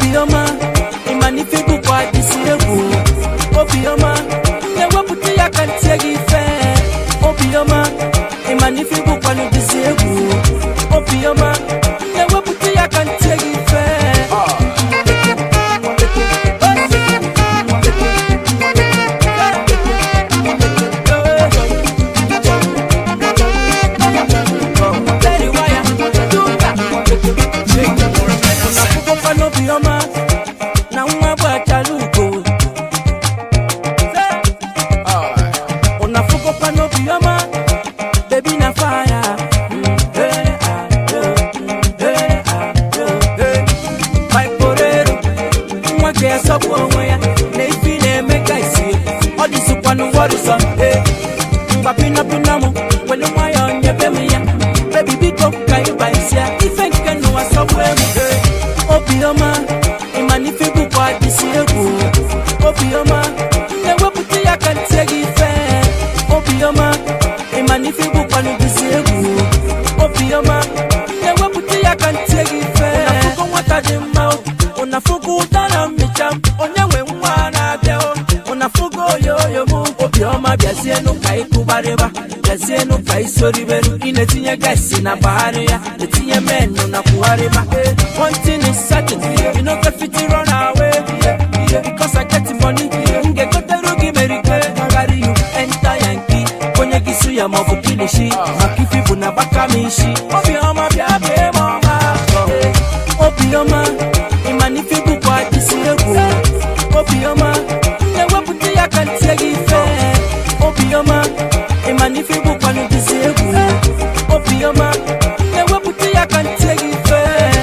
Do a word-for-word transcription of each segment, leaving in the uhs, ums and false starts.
Obioma, imanifibu kwa disiegu. Obioma, newe puti ya kantiegi fe. Obioma, imanifibu kwa disiegu. Obioma, newe puti ya kantiegi fe. Obioma, na mwa bwa chaluko. Unafuko pa Obioma, baby na fire. My porero, mwa kaya sopo onwaya. Neifi ne meka isi, odi supanu warisa. Papina pinamo, wele mwaya onyebe miya. Baby biko kayo baisia, ife nkenu wa sopo Obioma, imanifibu kwa disiegu. Obioma, newe puti ya kantegi fe. Obioma, imanifibu kwa disiegu. Obioma, newe puti ya kantegi fe. Unafuko watajima, unafuko utana micham. Onyewe mwana biao, unafuko yoyo mu. Obioma biazienu kai kubareba, biazienu kai soriberu. Inetinye gaisi na bahari ya, netinye menu na kuhareba. One thing is certain, you know get fit to run away. Because I get money, get got the rugi merike. Carry you enter Yankee, kwenye gisu ya mobu kilishi. Makifi buna baka mishi. Obioma biabe mama. Obioma, imanifibu kwa disiegu. Obioma, newe puti ya kantiegi fe. Obioma, imanifibu kwa disiegu. Obioma, newe puti ya kantiegi fe.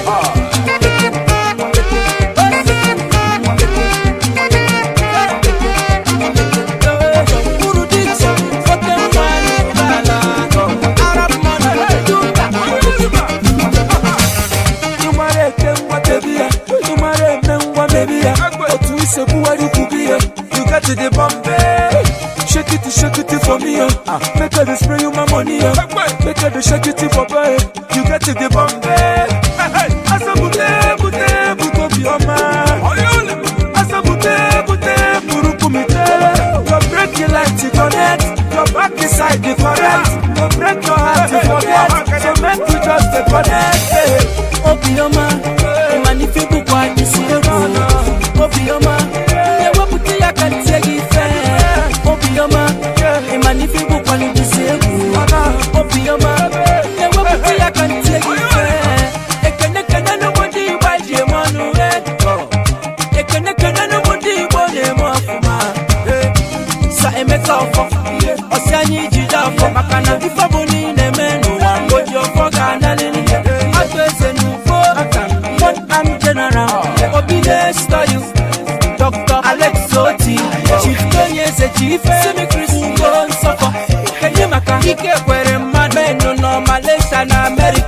You got to the Bombay. Shake it, shake it for me, uh. Make her spray you my money, uh. Make her shake it for boy. You got to the Bombay. Asa bute, bute, buto bioma. Asa bute, bute, buru kumite. Your break you like to connect. Your back inside the correct. Your break your heart to forget. So make you just the connect. Obioma, imanifibu kwa disiegu. Obioma, newe puti ya kantegi fe. Obioma, imanifibu kwa disiegu. Obioma, newe puti ya kantegi fe. Ekene kene no mundi waje manu eh. Ekene kene no mundi bone mo afuma. Sa emeka ofo, osianyi jida ofo. Makana ifa boni ne menu wangoji ofo kana lili. Atweze nufo, what I'm general. Obile style, Doctor Alex Oti. Chief Kanye se chief, semi Chris Ngo suffer. Kenye maka, ike kwere man, menu no Malaysia na America.